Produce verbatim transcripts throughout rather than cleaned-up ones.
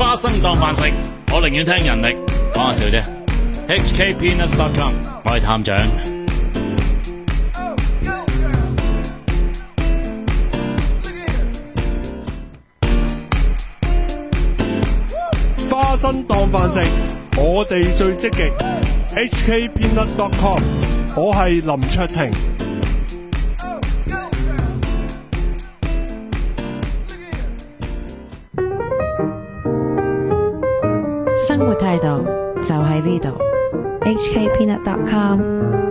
花生當飯食，我寧願聽人力。講下笑啫。H K Peanuts dot com， 我係探長。 花生當飯食，我哋最積極。H K Peanuts dot com， 我係林卓廷。 生活態度就喺呢度。 H K Peanuts dot com。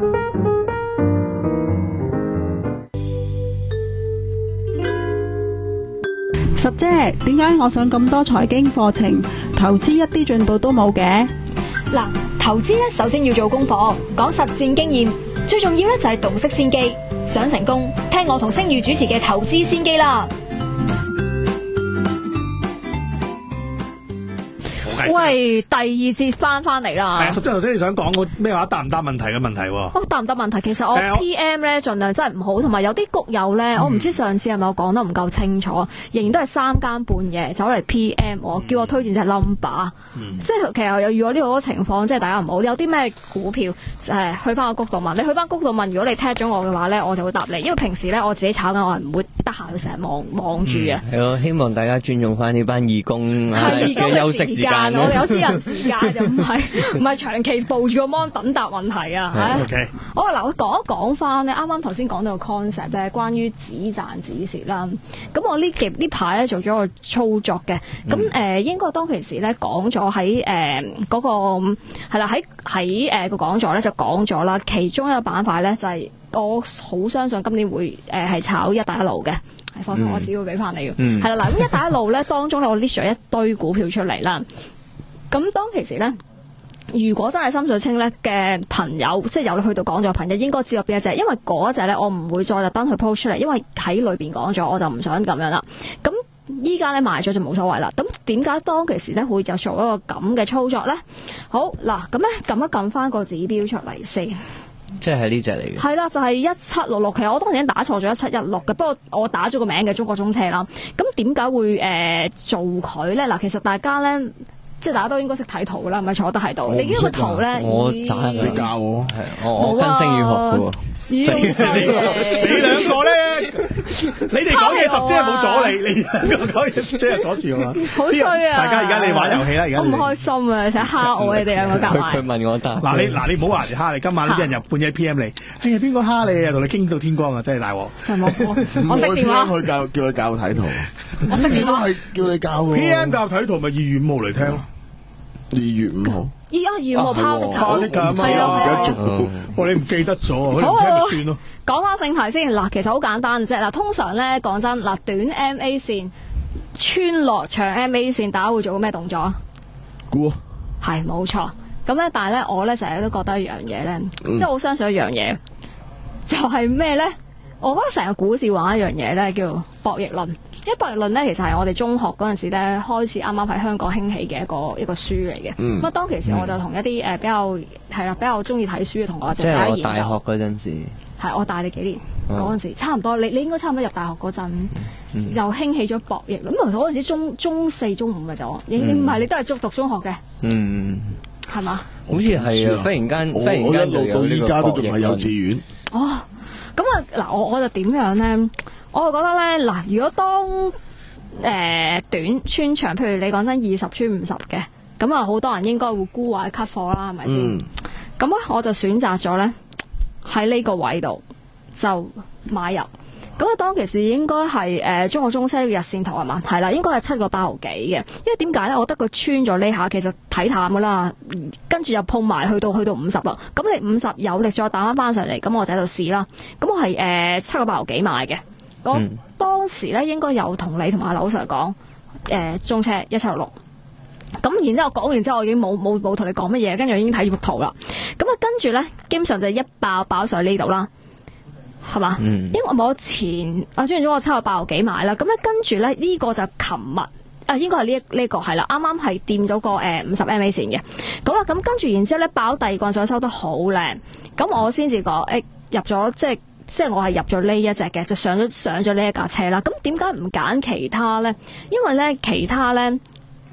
十姐，點解我上咁多財經課程，投資一啲進步都冇嘅？ 嗱，投資咧首先要做功課，講實戰經驗，最重要咧就係洞悉先機。想成功，聽我同星宇主持嘅投資先機啦。 喂，第二節翻翻嚟啦。 係啊，十張頭先你想講個咩話？答唔答問題嘅問題喎？ 哦，答唔答問題？其實我 P M 咧盡量真係唔好，同埋有啲谷友咧，嗯、我唔知上次係咪我講得唔夠清楚，仍然都係三更半夜走嚟 P M 我，叫我推薦隻 number，嗯、即係其實又遇到呢個情況，即係大家唔好。有啲咩股票誒，去翻個谷度問，你去翻谷度問，如果你踢咗我嘅話咧，我就會答你，因為平時咧我自己炒緊，我係唔會得閒去成日望望住嘅。 係咯，希望大家尊重翻呢班義工嘅休息時間。 我哋有私人時間就唔係唔係長期抱住個 mon 等答問題啊！ 係 OK。 好啊，嗱，我講一講翻咧，啱啱頭先講到個 concept 咧，關於止賺止蝕啦。咁我呢幾呢排咧做咗個操作嘅，咁誒、嗯呃、應該當其時咧講咗喺誒嗰個係啦，喺喺誒個講座咧就講咗啦，其中一個板塊咧就係、是、我好相信今年會誒係、呃、炒一帶一路嘅。放心，我只會俾翻你嘅。係啦、嗯，嗱咁一帶一路咧，當中咧我 list 咗一堆股票出嚟啦。咁當其時咧，如果真係心水清咧嘅朋友，即係有去到講座嘅朋友，應該知道邊一隻，因為嗰一隻咧我唔會再特登去 post 出嚟，因為喺裏邊講咗，我就唔想咁樣啦。咁依家咧賣咗就冇所謂啦。咁點解當其時咧會就做一個咁嘅操作咧？好嗱，咁咧撳一撳翻個指標出嚟先。 即係呢隻嚟嘅， 係啦，就係一七六六。其實我當時已經打錯咗一七一六嘅，不過我打咗個名嘅中國中車啦。咁點解會誒、呃、做佢咧？嗱，其實大家咧，即係大家都應該識睇圖噶啦，唔係坐得喺度。你呢個圖咧， 我渣你教我， 係我我跟星宇學嘅喎。 你兩個咧，你哋講嘢十姐冇阻你，你兩個講嘢十姐又阻住我嘛？ 好衰啊！ 大家而家你玩遊戲啦，而家我唔開心啊！成日蝦我，你哋兩個夾埋。 佢問我答。 嗱你嗱你唔好話人蝦你，今晚呢啲人入半夜 P M 你，哎呀邊個蝦你啊？同你傾到天光啊！真係大鑊。 真係冇我識電話。 佢教叫佢教我睇圖。 我識電話。 係叫你教喎。 P M 教睇圖咪二月五號嚟聽咯。 二月五號。 依家二月五號拋的頭。 係啊，唔記得咗。哦，你唔記得咗，可能唔聽咪算咯。 講翻正題先，嗱，其實好簡單啫。嗱，通常咧講真，嗱，短 M A 線穿落長 M A 線，大家會做個咩動作啊？ 估啊， 係冇錯。咁咧，但係咧，我咧成日都覺得一樣嘢咧，即係我相信一樣嘢，就係咩咧？我覺得成個股市玩一樣嘢咧，叫博弈論。因為博弈論咧，其實係我哋中學嗰陣時咧開始啱啱喺香港興起嘅一個一個書嚟嘅。咁啊、嗯，當其時我就同一啲誒、呃、比較係啦，比較中意睇書嘅同學就寫研究。 即係我大學嗰陣時， 係我大你幾年嗰陣、哦、時，差唔多。你你應該差唔多入大學嗰陣，嗯、又興起咗博弈。咁其實嗰陣時中中四中五嘅就，你你唔係你都係讀讀中學嘅。嗯，係嘛？ 好似係啊！忽然間，忽然間就有呢個博弈論。我一路到依家都仲係幼稚園。 哦，咁啊嗱，我我就點樣咧？我就覺得咧，嗱，如果當誒、呃、短穿長，譬如你講真二十穿五十嘅，咁啊好多人應該會沽或者 cut 貨啦，係咪先？咁咧、嗯、我就選擇咗咧喺呢個位度就買入。咁啊當其時應該係誒中國中車嘅日線圖係嘛？係啦，應該係七個八毫幾嘅。因為點解咧？我覺得佢穿咗呢下，其實睇淡噶啦，跟住又碰埋去到去到五十啦。咁你五十有力再打翻翻上嚟，咁我就喺度試啦。咁我係誒七個八毫幾買嘅。我、嗯、當時咧應該有同你同埋阿劉 Sir 講，誒、呃、中車一七六六，咁然之後講完之後，我已經冇冇冇同你講乜嘢，跟住已經睇幅圖啦。咁啊跟住咧，基本上就一爆爆上呢度啦，係嘛？嗯、因為我前啊，雖然咗我七個八毫幾買啦，咁咧跟住咧呢、這個就琴日啊，應該係呢一呢個係啦，啱啱係掂咗個誒五十 M A 線嘅。好啦，咁跟住然之後咧爆第二棍上收得好靚，咁我先至講誒入咗即係。即係我係入咗呢一隻嘅，就上咗上咗呢一架車啦。咁點解唔揀其他咧？因為咧其他咧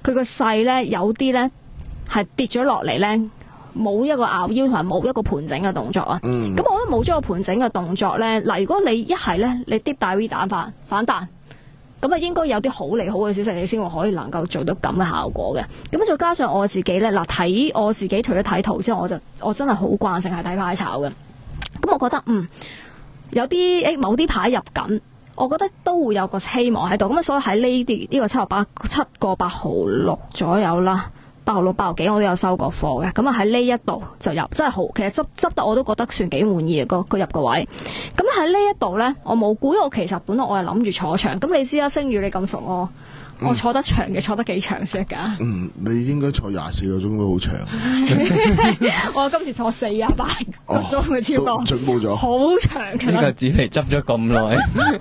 佢個勢咧有啲咧係跌咗落嚟咧，冇一個拗腰同埋冇一個盤整嘅動作啊。咁、 嗯、 我覺得冇咗個盤整嘅動作咧，嗱，如果你一係咧你 deep 大 V 彈反反彈。咁啊，應該有啲好利好嘅消息，你先會可以能夠做到咁嘅效果嘅。咁再加上我自己咧，嗱睇我自己除咗睇圖之外，我就我真係好慣性係睇牌炒嘅。咁我覺得嗯，有啲誒某啲牌入緊，我覺得都會有個希望喺度。咁啊，所以喺呢啲呢個七毫八七個八毫六左右啦。八號六、八號幾我都有收過貨嘅，咁啊喺呢一度就入，真係好，其實執執得我都覺得算幾滿意嘅個佢入個位。咁喺呢一度咧，我冇估，因為我其實本來我係諗住坐長，咁你知啦，星宇你咁熟我。我坐得長嘅，坐得幾長先得㗎？ 嗯，你應該坐廿四個鐘都好長。 我今次坐四啊八個鐘嘅超過， 進步咗， 好長嘅。 呢個紙皮執咗咁耐，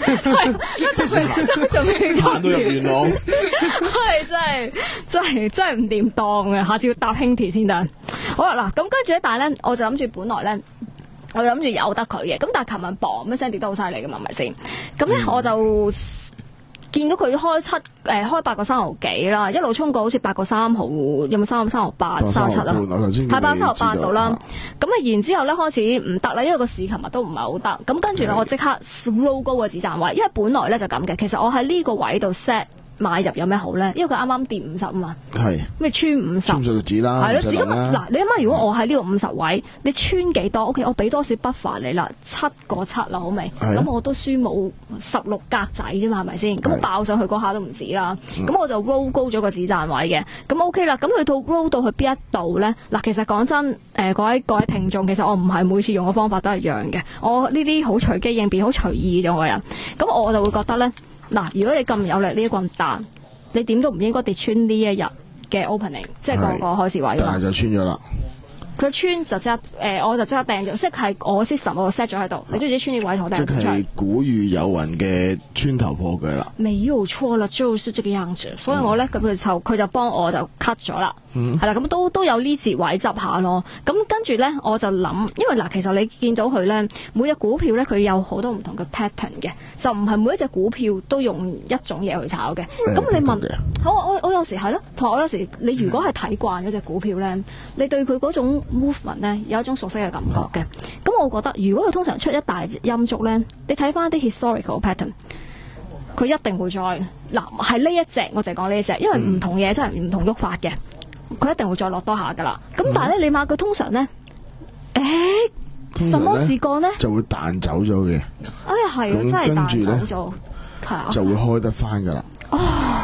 係仲未行到入元朗， 係真係真係真係唔掂當嘅，下次要搭輕鐵先得。好啦，嗱咁跟住咧，但係咧，我就諗住本來咧。我諗住由得佢嘅，咁但係琴日磅一聲跌得好犀利嘅嘛，係咪先？咁咧、嗯、我就見到佢開七誒、呃、開八個三毫幾啦，一路衝過好似八個三毫，有冇三三毫八、三七啊？係八三毫八度啦。咁啊，然之後咧開始唔得啦，因為個市琴日都唔係好得。咁跟住咧，我即刻 roll 高個止賺位，因為本來咧就咁嘅。其實我喺呢個位度 set。買入有咩好咧？因為佢啱啱跌五十啊嘛，係咩穿五十？穿數指啦，係咯。咁嗱，你諗下，如果我喺呢個五十位，你穿幾多 ？O K， 我俾多少 buffer 你啦？七個七啦，好未？咁我都輸冇十六格仔啫嘛，係咪先？咁爆上去嗰下都唔止啦。咁我就 roll 高咗個止賺位嘅。咁 O K 啦。咁去到 roll 到去邊一度咧？嗱，其實講真，誒各位各位聽眾，其實我唔係每次用嘅方法都係一樣嘅。我呢啲好隨機應變、好隨意嘅人。咁我就會覺得咧。嗱，如果你咁有力呢一棍彈，你點都唔應該跌穿呢一日嘅 opening， 即係個個開市位。 但係就穿咗啦。 佢穿就即刻誒、呃，我就即刻掟咗，即係我 system 我 set 咗喺度。你中意穿呢位同我掟出嚟。即係古語有云嘅穿頭破腳啦。沒有錯啦，就是這個樣子。所以我咧咁佢就佢就幫我就 cut 咗啦。嗯，係啦，咁都都有呢節位執下咯。咁跟住咧，我就諗，因為嗱，其實你見到佢咧，每隻股票咧，佢有好多唔同嘅 pattern 嘅，就唔係每一隻股票都用一種嘢去炒嘅。咁、嗯、你問，好，我我有時係咯，同埋我有時你如果係睇慣嗰隻股票咧，你對佢嗰種 movement 咧有一種熟悉嘅感覺嘅。咁、啊、我覺得，如果佢通常出一大陰燭咧，你睇翻啲 historical pattern， 佢一定會再嗱係呢一隻，我就講呢一隻，因為唔同嘢真係唔同喐法嘅。佢一定會再落多下噶啦，咁但係咧，你買佢通常咧，誒、欸，什麼事幹咧？就會彈走咗嘅。哎呀，係啊，真係彈走咗，係啊，就會開得翻噶啦。哦，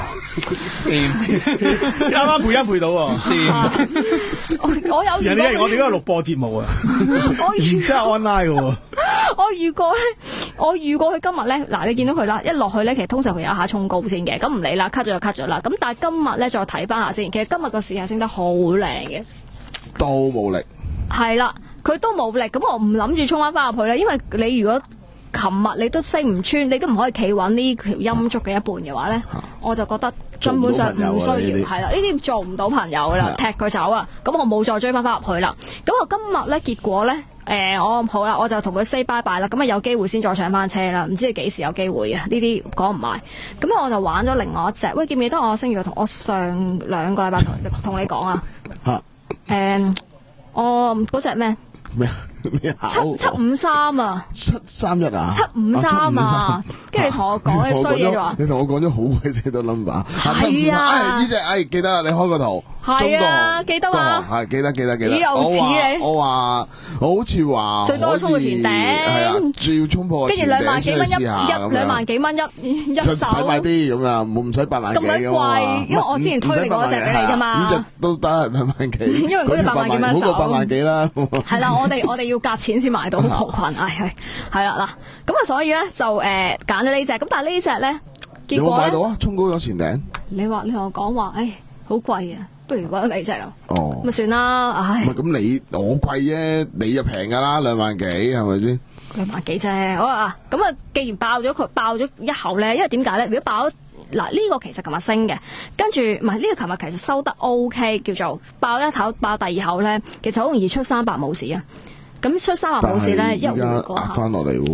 啱啱配音配到喎。 我我有人哋我哋嗰個錄播節目啊， 我真係 online 嘅喎。 我預過咧，我預過佢今日咧，嗱你見到佢啦，一落去咧，其實通常佢有一下衝高先嘅，咁唔理啦 ，cut 咗就 cut 咗啦。咁但係今日咧再睇翻下先，其實今日個市係升得好靚嘅， 都冇力。係啦，佢都冇力，咁我唔諗住衝翻翻入去啦，因為你如果琴日你都升唔穿，你都唔可以企穩呢條陰燭嘅一半嘅話咧，啊、我就覺得根本上唔需要，係啦，呢啲做唔到朋友噶啦，踢佢走啊，咁我冇再追翻翻入去啦。咁我今日咧結果咧。誒、呃，我好啦，我就同佢 say bye bye 啦，咁啊有機會先再上翻車啦，唔知幾時有機會啊？呢啲講唔埋，咁我就玩咗另外一隻，喂，記唔記得我星月同我上兩個禮拜同同你講啊？嚇！誒、呃，我嗰隻咩？咩咩七七五三啊！七三一啊！七五三啊！跟住你同我講啲衰嘢就話，你同我講咗好鬼死多 number。係啊！呢隻誒記得啦，你開個圖。係啊，記得啊。係記得記得記得。又似你。我話我好似話最多衝到前頂。係啊，仲要衝破前頂。跟住兩萬幾蚊一一兩萬幾蚊一一手。睇埋啲咁啊，冇唔使八萬幾。咁鬼貴，因為我之前推你嗰隻俾你㗎嘛。呢隻都得兩萬幾。因為嗰隻八萬幾蚊一手。好過八萬幾啦。係啦，我哋我哋要夾錢先買到，好窮困，唉係係啦嗱，咁啊所以咧就誒揀咗呢隻，咁但係呢隻咧結果咧，有冇買到啊？衝高咗前頂。你話你同我講話，唉好貴啊，不如揾你隻咯。哦，咁啊算啦，唉。唔係咁你我貴啫，你就平噶啦，兩萬幾係咪先？兩萬幾啫，好啊，咁啊既然爆咗佢爆咗一口咧，因為點解咧？如果爆咗嗱呢個其實琴日升嘅，跟住唔係呢個琴日其實收得 OK， 叫做爆一口爆第二口咧，其實好容易出三百冇事啊。咁出三百冇事咧，一回過下翻落嚟喎。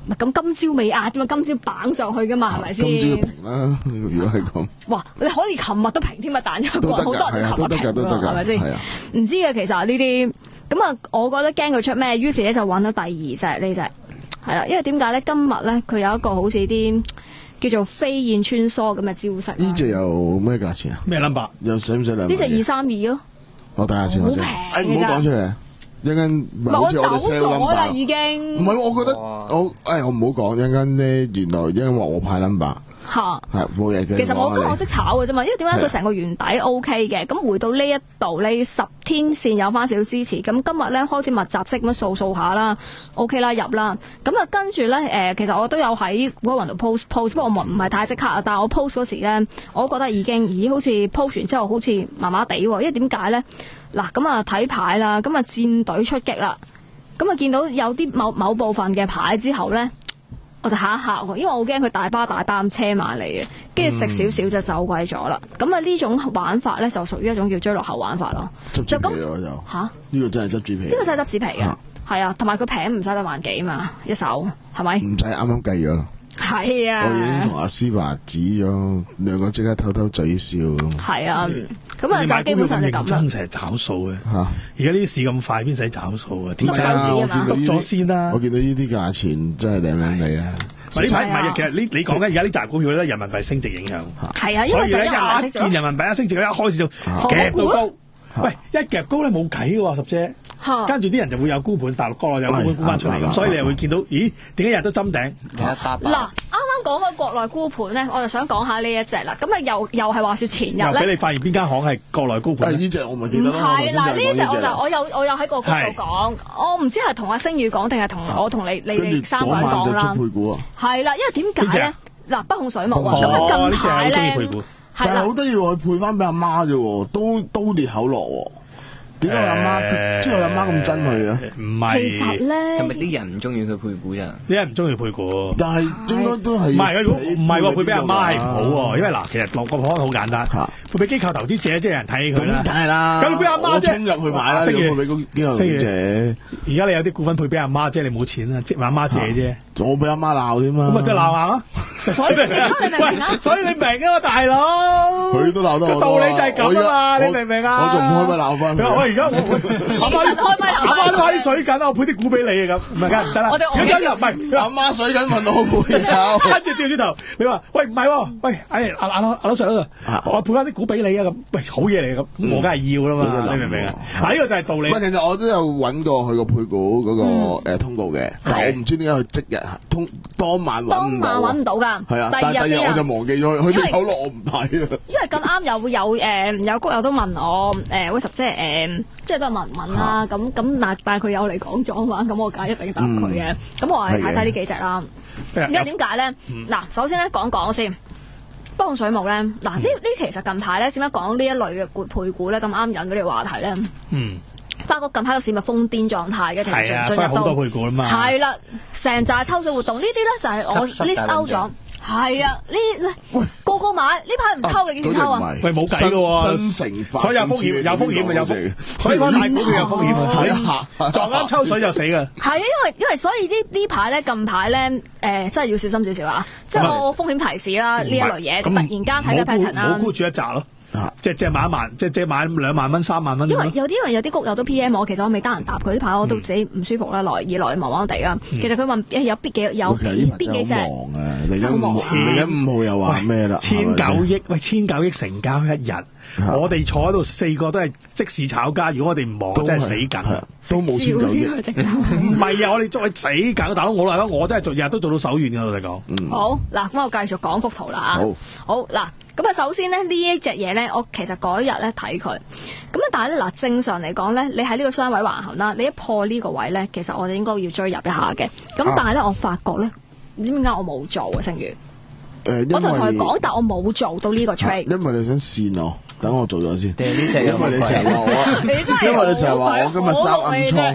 咁今朝未壓㗎嘛，今朝綁上去㗎嘛，係咪先？ 今朝平啦，如果係咁。 哇！你可以琴日都平添啊，彈咗個，好多人琴日平㗎， 係咪先？唔知嘅其實呢啲咁啊，我覺得驚佢出咩，於是咧就揾到第二隻呢隻係啦，因為點解咧？今日咧佢有一個好似啲叫做飛燕穿梭咁嘅招式。 呢隻有咩價錢啊？ 咩 number？ 又使唔使兩？ 呢隻二三二咯。 我睇下先， 好平誒唔好講出嚟。一陣間我走咗啦，已經。 唔係，我覺得我誒我唔好講，一陣間咧原來一陣間話我派 number。 嚇， 係冇嘢嘅。 其實我今日我識炒嘅啫嘛，因為點解佢成個圓底 O K 嘅，咁回到呢一度呢十天線有翻少少支持，咁今日咧開始密集式咁樣掃掃下啦 ，O K 啦入啦，咁啊跟住咧誒，其實我都有喺股雲度 post post，不過我唔係太即刻啊，但係我 post 嗰時咧，我都覺得已經咦好似 post 完之後好似麻麻地喎，因為點解咧？嗱咁啊睇牌啦，咁啊戰隊出擊啦，咁啊見到有啲某某部分嘅牌之後咧。我就嚇一嚇喎，因為我驚佢大巴大巴咁車埋嚟嘅，跟住食少少就走鬼咗啦。咁啊呢種玩法咧就屬於一種叫追落後玩法咯。 執紙皮咯就嚇，呢個真係執紙皮。呢個真係執紙皮嘅，係啊，同埋佢平唔使得萬幾嘛，一手係咪？ 唔使啱啱計咗啦。 係啊， 我已經同阿思華指咗，兩個即刻偷偷嘴笑。 係啊，咁啊就基本上就咁啦。 真成日找數嘅嚇，而家呢啲市咁快，邊使找數啊？點解啊？ 篤咗先啦！ 我見到呢啲價錢真係靚靚地啊！ 呢排唔係，其實你你講緊而家呢扎股票咧，人民幣升值影響。 係啊， 所以咧一見人民幣一升值，一開始就夾到高。喂，一夾高咧冇計嘅喎，十姐。跟住啲人就會有沽盤，大陸國內有沽盤沽翻出嚟，咁所以你又會見到，咦？點解日都針頂？ 嗱，啱啱講開國內沽盤咧，我就想講下呢一隻啦。咁啊，又又係話説前日咧， 又俾你發現邊間行係國內沽盤？ 呢隻我咪記得咯。 係嗱，呢隻我就我有我有喺個 group 度講，我唔知係同阿星宇講定係同我同你你哋三個人講啦。係啦，因為點解咧？嗱，北控水務啊，咁啊近排咧， 但係好得意喎，佢配翻俾阿媽啫喎，都都裂口落喎。點解阿媽即係阿媽咁憎佢啊？ 唔係， 其實咧， 係咪啲人唔中意佢配股咋？ 啲人唔中意配股， 但係應該都係唔係？如果唔係喎，配俾阿媽係唔好喎，因為嗱，其實落個方好簡單，配俾機構投資者，即係人睇佢啦。 梗係啦， 咁俾阿媽啫， 衝入去買啦，配俾機構投資者。 而家你有啲股份配俾阿媽，即係你冇錢啦，即係阿媽借啫。 我俾阿媽鬧添嘛， 咁咪即係鬧下咯。所以你明啊？所以你明啊嘛，大佬。 佢都鬧得我。 道理就係咁啊嘛，你明唔明啊？ 我仲唔開咪鬧翻佢。 我而家我阿媽阿媽都喺水緊，我配啲股俾你啊咁，唔係梗係唔得啦。如果真入唔係阿媽水緊問我配有， 跟住掉轉頭，你話喂唔係喎，喂哎阿阿阿老實老實，我配翻啲股俾你啊咁，喂好嘢嚟咁，我梗係要啦嘛，你明唔明啊？嗱呢個就係道理。 喂，其實我都有揾過佢個配股嗰個誒通告嘅，但係我唔知點解佢即日通當晚揾唔到。 當晚揾唔到㗎。 係啊，但係第二日我就忘記咗佢，佢啲口落我唔睇啊。 因為咁啱有有誒有谷友都問我誒喂十姐誒，即係都係問問啦，咁咁嗱，但係佢有嚟講咗嘛，咁我梗係一定答佢嘅。咁我係睇睇呢幾隻啦。而家點解咧？嗱，首先咧講講先，北控水務咧，嗱呢呢其實近排咧點解講呢一類嘅股配股咧咁啱引嗰啲話題咧？嗯。發覺近排個市咪瘋癲狀態嘅， 係啊，所以好多配股啊嘛。 係啦，成紮抽水活動呢啲咧就係我 list out 咗。係啊，呢個個買呢排唔抽你幾時抽啊？ 喂，冇計嘅喎， 新城化， 所以有風險，有風險啊，有風險。所以翻大股票有風險啊，撞啱抽水就死㗎。 係啊，因為因為所以呢呢排咧近排咧誒，真係要小心少少啊！即係我風險提示啦，呢一類嘢突然間睇嘅 pattern 啦， 唔好沽住一紮咯。即係即係買一萬，即係即係買兩萬蚊、三萬蚊。 因為有啲因為有啲谷友都 P M 我，其實我未得閒答佢呢排，我都自己唔舒服啦，來二來忙忙地啦。其實佢問誒有邊幾有邊邊幾隻？ 忙啊！嚟緊五嚟緊五號又話咩啦？ 千九億喂，千九億成交一日，我哋坐喺度四個都係即時炒家。如果我哋唔忙，真係死緊， 都冇千九億。 唔係啊！我哋再死緊，大佬我嚟講，我真係做日日都做到手軟嘅，老實講。 好嗱，咁我繼續講幅圖啦嚇。好嗱。咁啊，首先咧呢一隻嘢咧，我其實嗰一日咧睇佢，咁啊，但係咧嗱，正常嚟講咧，你喺呢個雙位橫行啦，你一破呢個位咧，其實我哋應該要追入一下嘅。咁但係咧，我發覺咧，唔知點解我冇做啊，星宇。誒，我就同佢講，但我冇做到呢個 trade。 因為你想跣我，等我做咗先。 定係呢隻？ 因為你成日話我， 你真係因為你成日話我今日三暗倉。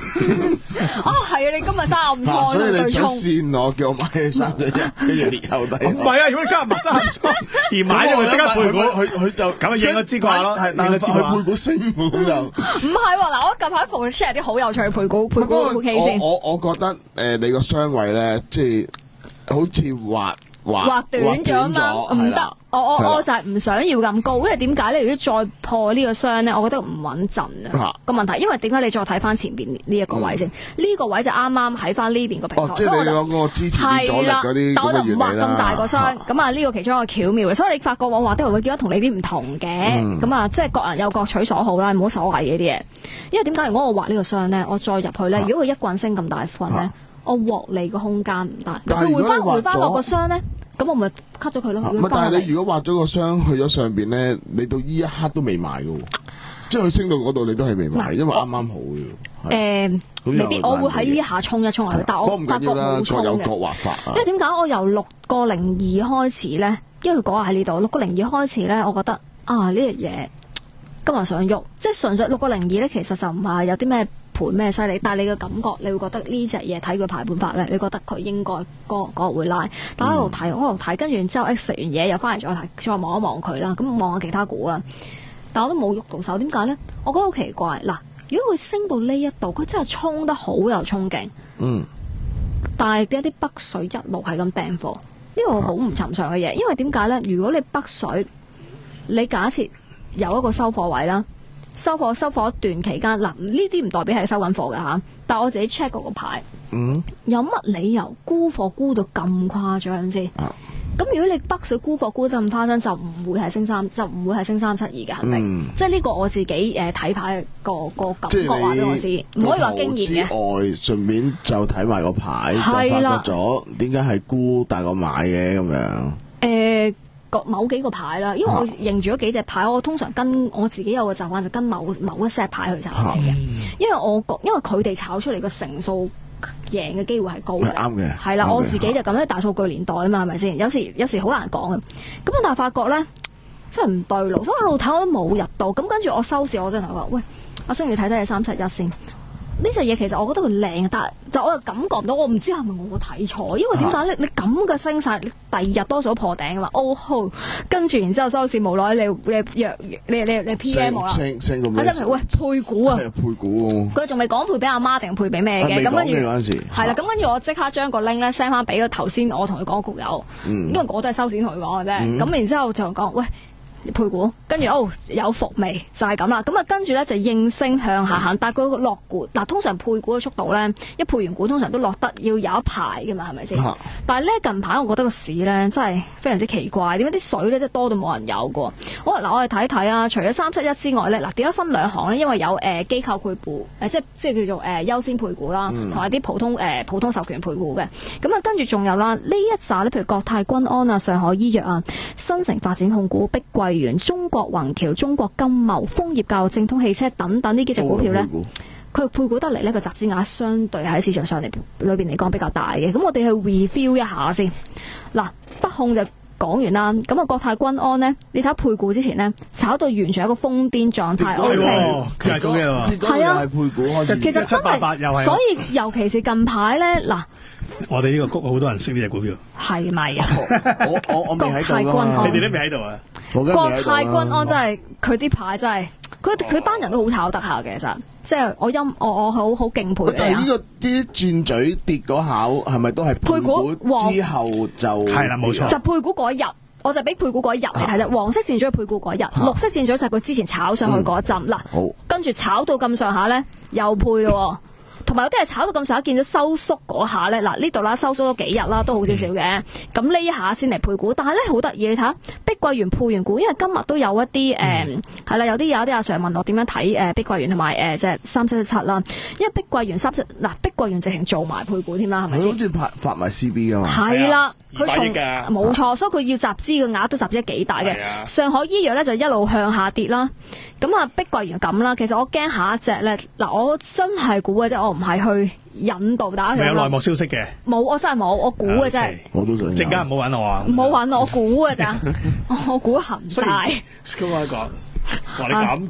哦，係啊！你今日生暗瘡， 所以你對沖。 出線我叫我買起三隻一，跟住列後底。 唔係啊！如果你今日買生暗瘡而買咗，咪即刻配股， 佢佢就咁啊贏咗支掛咯， 係但係佢配股升咁就。 唔係喎，嗱，我近排逢 share 啲好有趣嘅配股配股股 K 先。 我我覺得誒你個雙位咧，即係好似畫。 畫短咗啊嘛，唔得，我我我就係唔想要咁高，因為點解咧？如果再破呢個箱咧，我覺得唔穩陣啊個問題。因為點解你再睇翻前邊呢一個位先？呢個位就啱啱喺翻呢邊個平台， 所以我就攞個支持啲阻力嗰啲， 但我就唔畫咁大個箱。咁啊，呢個其中一個巧妙。所以你發覺我畫得會見到同你啲唔同嘅。咁啊，即係各人有各取所好啦，冇乜所謂嘅啲嘢。因為點解如果我畫呢個箱咧，我再入去咧，如果佢一棍升咁大棍咧，我獲利個空間唔大。佢回翻回翻落個箱咧。咁我咪 cut 咗佢咯。 唔係，但係你如果畫咗個箱去咗上邊咧，你到呢一刻都未賣嘅喎，即係佢升到嗰度你都係未賣，因為啱啱好嘅。誒， 未必，我會喺呢下衝一衝落去，但係我發覺冇衝嘅。 各有各畫法啊。 因為點解我由六個零二開始咧？因為佢講喺呢度，六個零二開始咧，我覺得啊呢樣嘢今日想喐，即係純粹六個零二咧，其實就唔係有啲咩盤咩犀利，但係你嘅感覺，你會覺得呢隻嘢睇佢排盤法咧，你覺得佢應該嗰嗰會拉，但係一路睇，一路睇，跟住之後 X 食完嘢又翻嚟再睇，再望一望佢啦，咁望下其他股啦，但我都冇喐到手，點解咧？我覺得好奇怪，嗱，如果佢升到呢一度，佢真係衝得好有衝勁，嗯，但係一啲北水一路係咁掟貨，呢個好唔尋常嘅嘢，因為點解咧？如果你北水，你假設有一個收貨位啦。收貨收貨一段期間，嗱呢啲唔代表係收緊貨嘅嚇，但係我自己 check 嗰個牌，嗯、有乜理由沽貨沽到咁誇張先？咁、啊、如果你北水沽貨沽得咁誇張，就唔會係升三，就唔會係升三七二嘅，肯定。嗯、即係呢個我自己誒睇、呃、牌個個感覺話俾我知，唔可以話經驗嘅。 之外，順便就睇埋個牌，就發覺咗點解係沽大過買嘅咁樣。誒、 呃。某幾個牌啦，因為我認住咗幾隻牌，我通常跟我自己有個習慣，就跟某某一 set 牌去炒嘅。嗯、因為我覺，因為佢哋炒出嚟個成數贏嘅機會係高嘅，啱嘅。係啦，我自己就咁樣，大數據年代啊嘛，係咪先？有時有時好難講嘅。咁但係發覺咧，真係唔對路，所以一路睇我都冇入到。咁跟住我收市，我真係話：喂，阿星，你睇睇你三七一先。呢隻嘢其實我覺得佢靚，但係就我又感覺唔到，我唔知係咪我睇錯，因為點解咧？你咁嘅升勢，你第二日多數破頂嘅嘛，哦吼，跟住然之後收市無奈你你約你你你 P M 我啦， 升升個咩？ 喂配股啊， 配股佢仲未講配俾阿媽定配俾咩嘅？咁跟住係啦，咁跟住我即刻將個 link 咧 send 翻俾個頭先我同佢講局友，因為我都係收市同佢講嘅啫。咁然之後就講喂。配股，跟住哦有伏味就係咁啦，咁啊跟住咧就應聲向下行，但係佢落股嗱，通常配股嘅速度咧，一配完股通常都落得要有一排嘅嘛，係咪先？啊、但係咧近排我覺得個市咧真係非常之奇怪，點解啲水咧真係多到冇人有嘅？好嗱，我哋睇睇啊，除咗三七一之外咧，嗱點解分兩行咧？因為有誒機、呃、構配股，誒、呃、即係即係叫做誒、呃、優先配股啦，同埋啲普通誒、呃、普通授權配股嘅。咁啊跟住仲有啦，呢一紮咧，譬如國泰君安啊、上海醫藥啊、新城發展控股、碧桂園、中國宏橋、中國金茂、楓葉教育、正通汽車等等呢幾隻股票咧，佢配股得嚟呢個集資額相對喺市場上嚟裏邊嚟講比較大嘅。咁我哋去 review 一下先。嗱，北控就講完啦。咁啊，國泰君安呢，你睇下配股之前呢，炒到完全係一個瘋癲狀態。O K， 係咁嘅， 係啊， 配股開始， 其實真係，所以尤其是近排咧，嗱。 我哋呢個谷好多人識呢隻股票， 係咪啊？ 我我我未喺度啊！你哋都未喺度啊？ 國泰君安真係佢啲牌真係，佢佢班人都好炒得下嘅，其實即係我音我我好好敬佩嘅。 但係呢個啲轉嘴跌嗰下係咪都係配股之後就係啦？冇錯， 就配股嗰一日，我就俾配股嗰一日嚟睇啫。黃色轉嘴配股嗰一日，綠色轉嘴就係佢之前炒上去嗰一陣嗱，跟住炒到咁上下咧，又配咯。同埋有啲係炒到咁上下，見到收縮嗰下咧，嗱呢度啦，收縮咗幾日啦，都好少少嘅。咁呢、嗯、一下先嚟配股，但係咧好得意，你睇下碧桂園配完股，因為今日都有一啲誒係啦，有啲有啲阿 Sir 問我點樣睇誒碧桂園同埋誒即係三七七七啦，因為碧桂園三七嗱碧桂園直情做埋配股添啦，係咪先？ 好似發發埋 C B 噶嘛？ 係啦，佢從冇錯， 啊、 所以佢要集資嘅額都集資得幾大嘅。啊、上海醫藥咧就一路向下跌啦。咁啊，碧桂園咁啦，其實我驚下一隻咧，嗱我真係估嘅啫，我唔係去引導大家。 有內幕消息嘅？冇， 我真係冇，我估嘅啫。 我都想。 陣間唔好揾我啊！ 唔好揾我，我估嘅咋，我估恒大。 咁我講，話你咁講，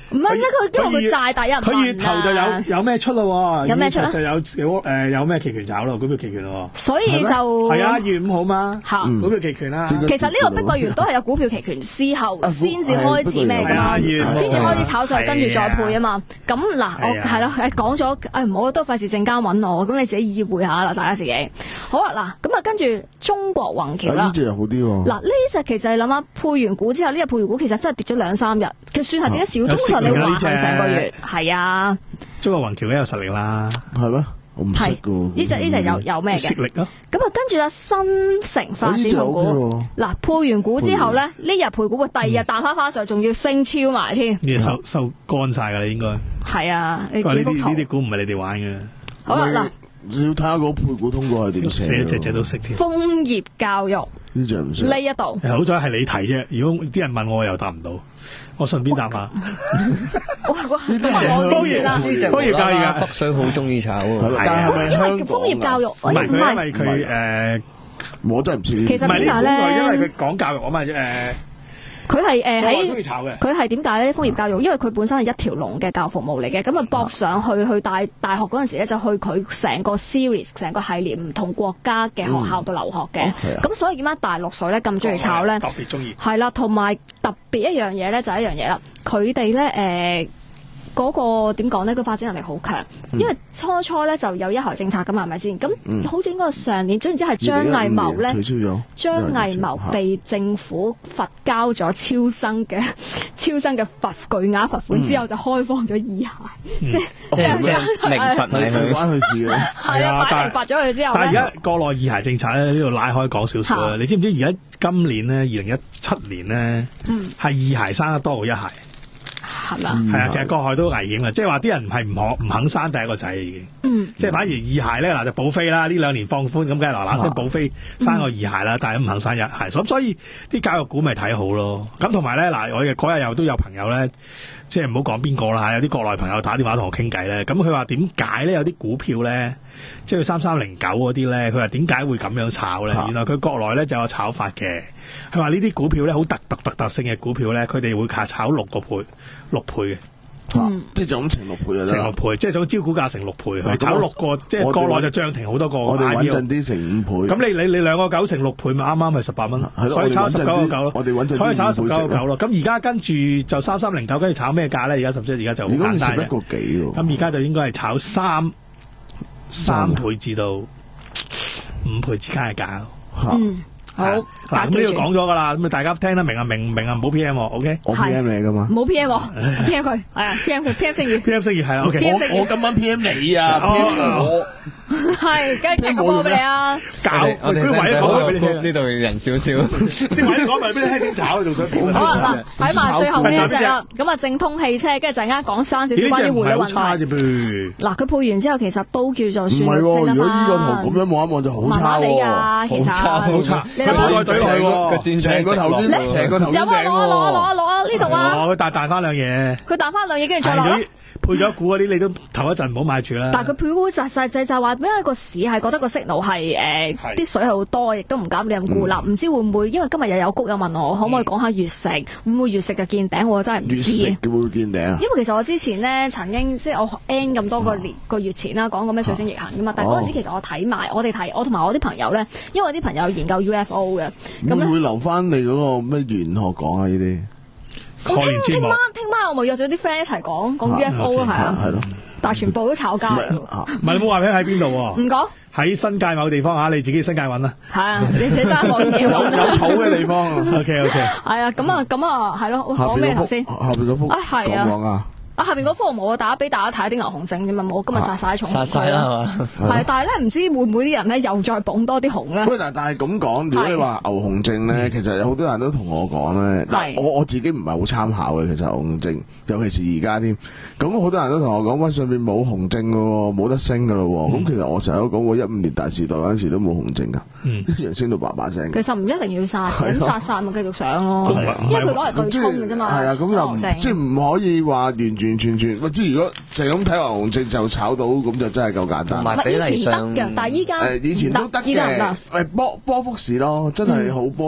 唔係，佢因為佢債，但有人問啊。 佢月頭就有有咩出咯？ 有咩出就有誒有咩期權炒咯，股票期權咯。 所以就係啊，二月五號嘛，股票期權啦。 其實呢個碧桂園都係有股票期權之後先至開始咩㗎嘛，先至開始炒上，跟住再配啊嘛。咁嗱，我係咯，誒講咗，誒唔好都費事陣間揾我，咁你自己意會下啦，大家自己。好啦，嗱，咁啊跟住中國宏橋啦。 呢隻又好啲喎。嗱， 呢隻其實你諗下，配完股之後，呢隻配完股其實真係跌咗兩三日，佢算係跌得少，通常你話係成個月，係啊。 中國宏橋咧有實力啦， 係咩？我唔識㗎。 呢隻呢隻有有咩嘅？ 實力咯。 咁啊，跟住啦，新城發展控股嗱，配完股之後咧，呢日配股，第二日彈翻翻上，仲要升超埋添。 呢收收乾晒㗎啦，應該。 係啊，你呢啲呢啲股唔係你哋玩嘅。 好啦，嗱。 你要睇下個配股通過係點寫， 寫隻隻都識添。 楓葉教育呢隻唔識。 呢一度， 好彩係你提啫。如果啲人問我，我又答唔到。我順便答下。 哇！呢隻呢隻楓葉教育啊，北水好中意炒喎。 但係咪香港？ 楓葉教育唔係佢，因為佢誒， 我真係唔知。 其實點解咧？ 因為佢講教育啊嘛，誒。 佢係誒喺佢係點解咧？楓葉教育，因為佢本身係一條龍嘅教育服務嚟嘅，咁啊駁上去去大大學嗰陣時咧，就去佢成個 series 成個系列唔同國家嘅學校度留學嘅。咁、嗯、所以點解大陸水咧咁中意炒咧？ 特別中意。 係啦，同埋特別一樣嘢咧，就係一樣嘢啦。佢哋咧誒。嗰、那個點講呢？佢發展能力好強，因為初初咧就有一孩政策㗎嘛，係咪先？咁、嗯、好似應該係上年，總然之係張藝謀咧，張藝謀被政府罰交咗超生嘅超生嘅罰巨額罰款之後，就開放咗二孩，嗯、即係、嗯、即係即係明罰係佢關佢事嘅。係啊，擺明罰咗佢之後。但係而家國內二孩政策咧，呢度拉開講少少啦。你知唔知而家今年咧，二零一七年咧，係、嗯、二孩生得多過一孩。係嘛？係啊，其實國內都危險啊，即係話啲人係唔可唔肯生第一個仔已經，嗯，即係反而二孩咧嗱就保飛啦，呢兩年放寬咁，梗係嗱嗱聲保飛生個二孩啦，嗯、但係都唔肯生一孩，咁所以啲教育股咪睇好咯。咁同埋咧嗱，我嘅嗰日又都有朋友咧，即係唔好講邊個啦，有啲國內朋友打電話同我傾偈咧，咁佢話點解咧有啲股票咧，即係三三零九嗰啲咧，佢話點解會咁樣炒咧？原來佢國內咧就有炒法嘅。佢話呢啲股票咧，好特特特特性嘅股票咧，佢哋會卡炒六個倍、六倍嘅， 嗯，即係就咁乘六倍啊， 乘六倍，即係總招股價乘六倍，佢炒六個，即係國內就漲停好多個， 我哋穩陣啲乘五倍。 咁你你你兩個九乘六倍咪啱啱係十八蚊，所以炒十九個九咯。 我哋穩陣啲， 所以炒十九個九咯。咁而家跟住就三三零九，跟住炒咩價咧？而家十即係而家就好簡單嘅。 一個幾喎？ 咁而家就應該係炒三三倍至到五倍之間嘅價咯。 嗯。好， 嗱咁呢度講咗噶啦，咁啊大家聽得明啊，明唔明啊？唔好 P M，OK？ 我 P M 你噶嘛？ 冇 P M，P M 佢，係啊 ，P M 佢 ，P M 星宇 ，P M 星宇係啊 ，OK。 我我今晚 P M 你啊 ，P M 我係，梗係踢個波俾你啊！ 教我哋位講俾你聽， 呢度人少少， 啲位講埋俾你聽點炒，仲想點？ 好啦，嗱，睇埋最後呢一隻啦，咁啊正通汽車，跟住陣間講生少少關於匯率問題。嗱，佢配完之後其實都叫做算得升啦。 如果呢個圖咁樣望一望就好差喎， 其實好差好差， 你諗下。 個戰成個頭先，成個頭先有啊，攞啊攞啊攞啊攞啊呢度啊！ 佢彈彈翻兩嘢， 佢彈翻兩嘢，跟住再落。 配咗股嗰啲，你都頭一陣唔好買住啦。 但係佢配股實實際就係話，因為個市係覺得個息路係誒啲水係好多，亦都唔敢亂咁沽啦。唔知會唔會因為今日又有谷，有問我可唔可以講下月食，會唔會月食就見頂？我真係唔知。 月食會唔會見頂啊？ 因為其實我之前咧曾經即係我 N 咁多個年個月前啦，講過咩水星逆行噶嘛。但係嗰陣時其實我睇埋，我哋睇我同埋我啲朋友咧，因為啲朋友研究 U F O 嘅，咁會唔會留翻你嗰個咩玄學講啊？呢啲？ 我聽聽晚聽晚我咪約咗啲 friend 一齊講講 U F O 咯，係啊，係咯，但係全部都炒家嚟。 唔係你冇話俾喺邊度？ 唔講喺新界某個地方吓，你自己新界揾啦。係啊，你寫山望幾好有草嘅地方。 OK OK。 係啊，咁啊咁啊係咯，講咩頭先？ 下邊嗰幅啊係啊。 啊，下邊嗰幅冇啊，大家俾大家睇下啲牛熊證啫嘛，我今日殺晒重， 殺晒啦係嘛， 係，但係咧唔知會唔會啲人咧又再捧多啲熊咧？ 喂，但係咁講，如果你話牛熊證咧，其實有好多人都同我講咧，嗱，我我自己唔係好參考嘅，其實牛熊證，尤其是而家添，咁好多人都同我講，喂，上邊冇熊證噶，冇得升噶咯，咁、嗯、其實我成日都講過，一五年大時代嗰陣時都冇熊證噶，一樣升到叭叭聲。 其實唔一定要殺，咁殺殺咪繼續上咯，因為佢攞嚟對沖嘅啫嘛。係啊，咁又即係唔可以話完完全全。如果就咁睇牛熊證就炒到，咁就真係夠簡單。 唔係以前得嘅，但係依家誒以前都得嘅。誒波波幅市咯，真係好波幅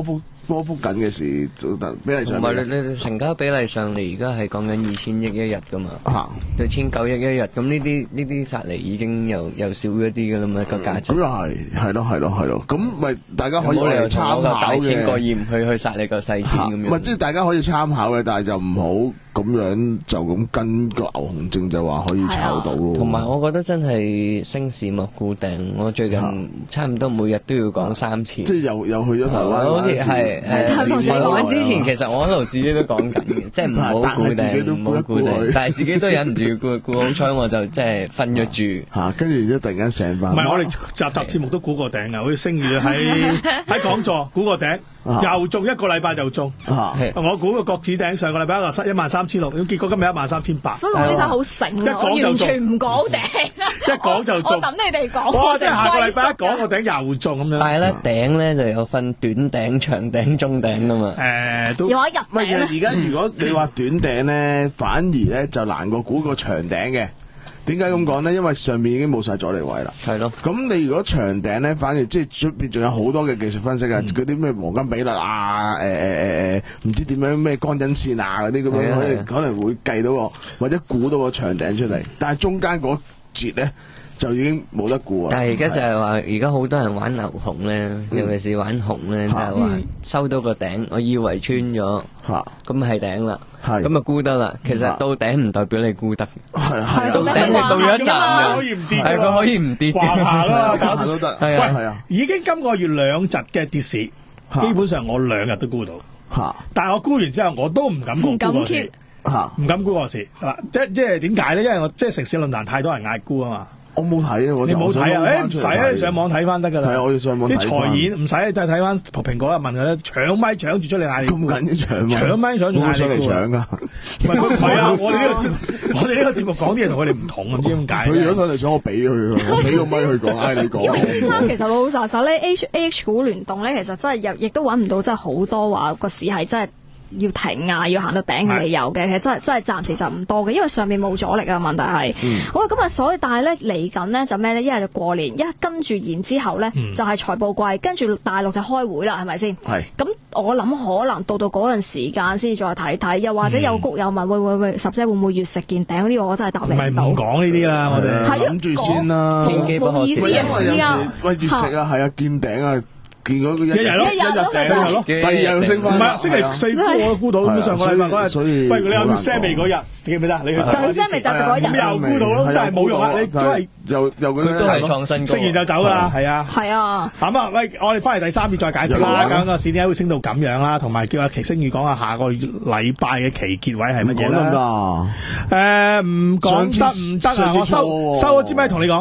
波幅緊嘅時，比例上唔係你你成交比例上，你而家係講緊二千億一日噶嘛？ 嚇， 對千九億一日，咁呢啲呢啲殺嚟已經又又少咗啲噶啦嘛個價值。 咁又係，係咯係咯係咯，咁咪大家可以嚟參考嘅。 大千個二唔去去殺你個細千咁樣。 唔係即係大家可以參考嘅，但係就唔好咁樣就咁跟個牛熊證就話可以炒到咯。 同埋我覺得真係升市莫固定，我最近差唔多每日都要講三次。 即係又又去咗台灣， 好似係誒台灣之前，其實我喺度自己都講緊嘅，即係唔好固定，唔好固定，但係自己都忍唔住要估估好彩，我就即係瞓咗住嚇，跟住一突然間醒翻。 唔係我哋集集節目都估過頂啊，好似星宇喺喺講座估過頂。又中一個禮拜就中，啊、我估個國指頂上個禮拜一個一萬三千六，結果今日一萬三千八。 所以我呢家好醒啊！我完全唔講頂， 一講就中。 我等你哋講。 哇！即係下個禮拜一講個頂又中咁樣。 但係咧頂咧就有分短頂、長頂、中頂噶嘛。 誒、呃，都有一日頂咧。 而家如果你話短頂咧，反而咧就難過估個長頂嘅。點解咁講咧？因為上面已經冇晒阻力位啦。 係咯。 咁你如果長頂咧，反而即係出邊仲有好多嘅技術分析啊，嗰啲咩黃金比率啊，誒誒誒誒，唔知點樣咩乾真線啊嗰啲咁樣，可能可能會計到個或者估到個長頂出嚟。但係中間嗰節咧就已經冇得估啊。 但係而家就係話，而家好多人玩牛熊咧，尤其是玩熊咧，就係話收到個頂，我以為穿咗，咁係頂啦。咁啊沽得啦，其實到頂唔代表你沽得， 係到頂你到咗一站嘅，可以唔跌， 係佢可以唔跌， 掛下啦， 掛下都得， 係啊係啊。已經今個月兩日嘅跌市，基本上我兩日都沽到，但係我沽完之後我都唔敢沽個市，唔敢沽個市嗱，即即係點解咧？因為我即係城市論壇太多人嗌沽啊嘛。 我冇睇啊！我你冇睇啊？誒唔使啊！你上網睇翻得㗎啦。 係啊，我要上網睇。 啲財演唔使，就係睇翻蘋果啊！問佢咧，搶咪搶住出嚟嗌。 咁緊要搶咪？ 搶咪搶住嗌你。 嚟搶㗎。 唔係唔係啊！我哋呢個節目，我哋呢個節目講啲嘢同佢哋唔同，唔知點解。 佢如果上嚟搶，我俾佢，我俾個咪佢講，嗌你講。 因為其實老老實實咧，H A H 股聯動咧，其實真係又亦都揾唔到真係好多話個市係真係。要停啊，要行到頂嘅理由嘅，其實真係真係暫時就唔多嘅，因為上面冇阻力啊。問題係，嗯、好啦，咁啊，所以但係咧嚟緊咧就咩咧？一係就過年，一跟住然之後咧、嗯、就係財報季，跟住大陸就開會啦，係咪先？係。咁我諗可能到到嗰陣時間先再睇睇，又或者有谷友問、嗯、會會會十姐會唔會月食見頂？呢、這個我真係答你唔到。唔係唔講呢啲啦，我哋諗住先啦。冇意思啊！ 依家喂月食啊，係啊，見頂啊！見嗰個一日咯，一日頂咯，第二日又升翻。唔係星期四我都估到咁上個禮拜嗰日。所以，不如你有血腥味嗰日記唔記得？你去就血腥味特別嗰日。咁又估到咯，但係冇用啊！你都係又又嗰啲都係創新高。升完就走噶啦，係啊。係啊。咁啊，喂，我哋翻嚟第三節再解釋啦。咁個市點解會升到咁樣啦？同埋叫阿奇星宇講下下個禮拜嘅期結位係乜嘢啦？誒，唔講得唔得啊！我收收咗支咪同你講。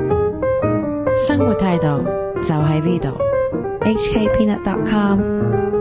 生活態度就喺呢度。 H K Peanut dot com